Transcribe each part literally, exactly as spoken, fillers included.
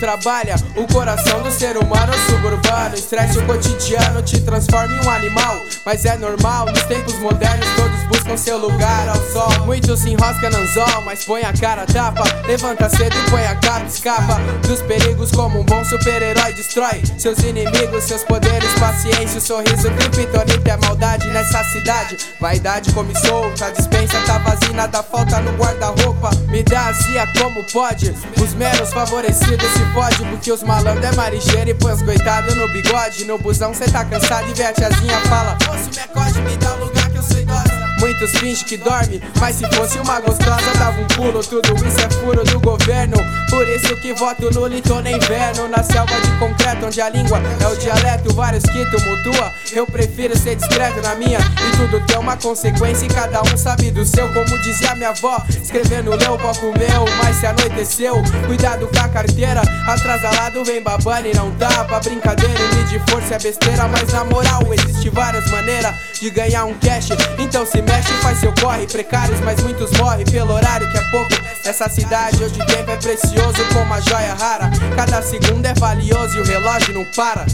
trabalha o coração do ser humano suburbano. Estresse o cotidiano te transforma em um animal, mas é normal, nos tempos modernos todos buscam seu lugar ao sol. Muitos se enroscam no anzol, mas põe a cara a tapa. Levanta cedo e põe a capa, escapa dos perigos como um bom super-herói. Destrói seus inimigos, seus poderes, paciência, o sorriso, criptonita é maldade nessa cidade. Vaidade come solta, a dispensa tá vazia, nada falta no guarda-roupa. Me dá azia como pode, os meros favorecidos se fode, porque os malandros é marigeiro e põe os coitados no bigode. No busão cê tá cansado e vê a tiazinha fala: moço, me acorde, me dá um lugar que eu sou idosa. Muitos fingem que dorme, mas se fosse uma gostosa dava um pulo. Tudo isso é furo do governo, por isso que voto nulo e tô no inverno. Na selva de concreto onde a língua é o dialeto, vários que tumultua. Eu prefiro ser discreto na minha, e tudo tem uma consequência e cada um sabe do seu. Como dizia minha avó, escrevendo leu, pó comeu, mas se anoiteceu. Cuidado com a carteira, atrasalado vem babando e não tapa. Brincadeira e medir força é besteira, mas na moral existe várias maneiras de ganhar um cash. Então se mexe e faz seu corre, precários, mas muitos morrem pelo horário que é pouco. Essa cidade hoje o tempo é precioso como a joia rara. Cada segundo é valioso e o relógio não para.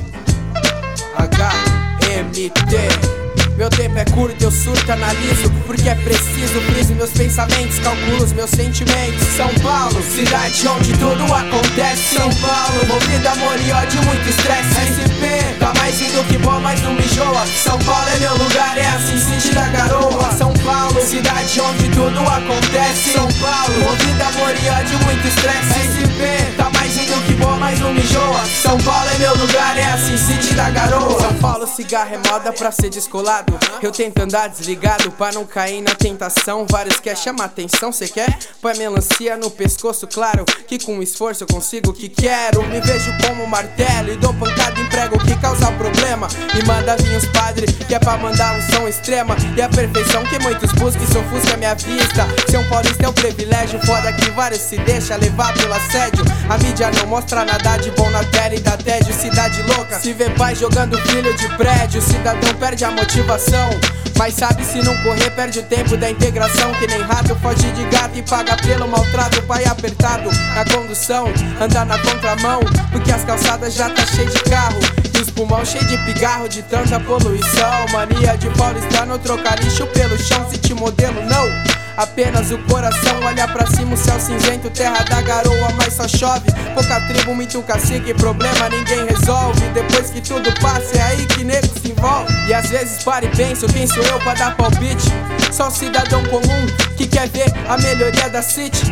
H M T. Meu tempo é curto, eu surto, analiso, porque é preciso. Friso meus pensamentos, calculo os meus sentimentos. São Paulo, cidade onde tudo acontece. São Paulo, envolvido amor e ódio, muito estresse. S P, tá mais indo que bom, mas não me enjoa. São Paulo é meu lugar, é a Sin City da garoa. São Paulo, cidade onde tudo acontece. São Paulo, envolvido amor e ódio, muito estresse. S P, tá mais indo que bom, mas não me enjoa. São Paulo é meu lugar, é a Sin City da garoa. São Paulo, cigarro é moda pra ser descolado. Eu tento andar desligado pra não cair na tentação. Vários quer chamar atenção, cê quer? Põe melancia no pescoço, claro que com esforço eu consigo o que quero. Me vejo como martelo e dou pancada em prego que causa problema. E manda vir os padres que é pra mandar um som extrema. E a perfeição que muitos buscam e se ofusca a minha vista. Ser um paulista é um privilégio, foda que vários se deixa levar pelo assédio. A mídia não mostra nada de bom na tela e dá tédio. Cidade louca, se vê pai jogando filho de prédio. O cidadão perde a motivação, mas sabe se não correr perde o tempo da integração. Que nem rato foge de gato e paga pelo maltrato. Pai apertado na condução, anda na contramão, porque as calçadas já tá cheio de carro e os pulmão cheio de pigarro de tanta poluição. Mania de paulistano, trocar lixo pelo chão. Se te modelo não, apenas o coração. Olha pra cima, o céu cinzento, terra da garoa, mas só chove. Pouca tribo, muito cacique, problema ninguém resolve. Depois que tudo passa é aí que nego se envolve. E às vezes paro e penso, quem sou eu pra dar palpite? Só um cidadão comum que quer ver a melhoria da city.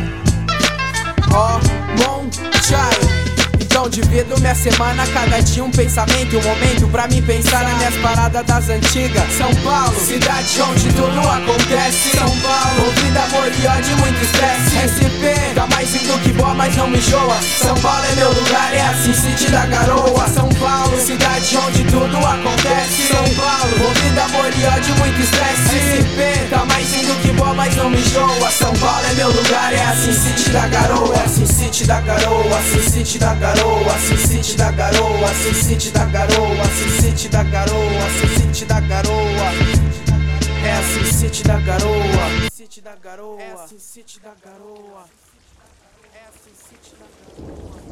Oh, mon child. Então divido minha semana, cada dia um pensamento, um momento pra mim pensar nas minhas paradas das antigas. São Paulo, cidade onde tudo acontece. São Paulo, ouvindo amor e ódio, muito estresse. S P, tá mais indo que boa, mas não me enjoa. São Paulo é meu lugar, é a Sin City da garoa. São Paulo, cidade onde tudo acontece. São Paulo, ouvindo amor e ódio, muito estresse. S P, tá mais indo que boa, mas não me enjoa. São Paulo é meu lugar, é a Sin City da garoa. É a Sin City da garoa, Sin City da garoa. Sin City da garoa, Sin City da garoa, Sin City da garoa, Sin City da garoa. É a Sin City da garoa, City da garoa, é a Sin City da garoa, é a Sin City da garoa.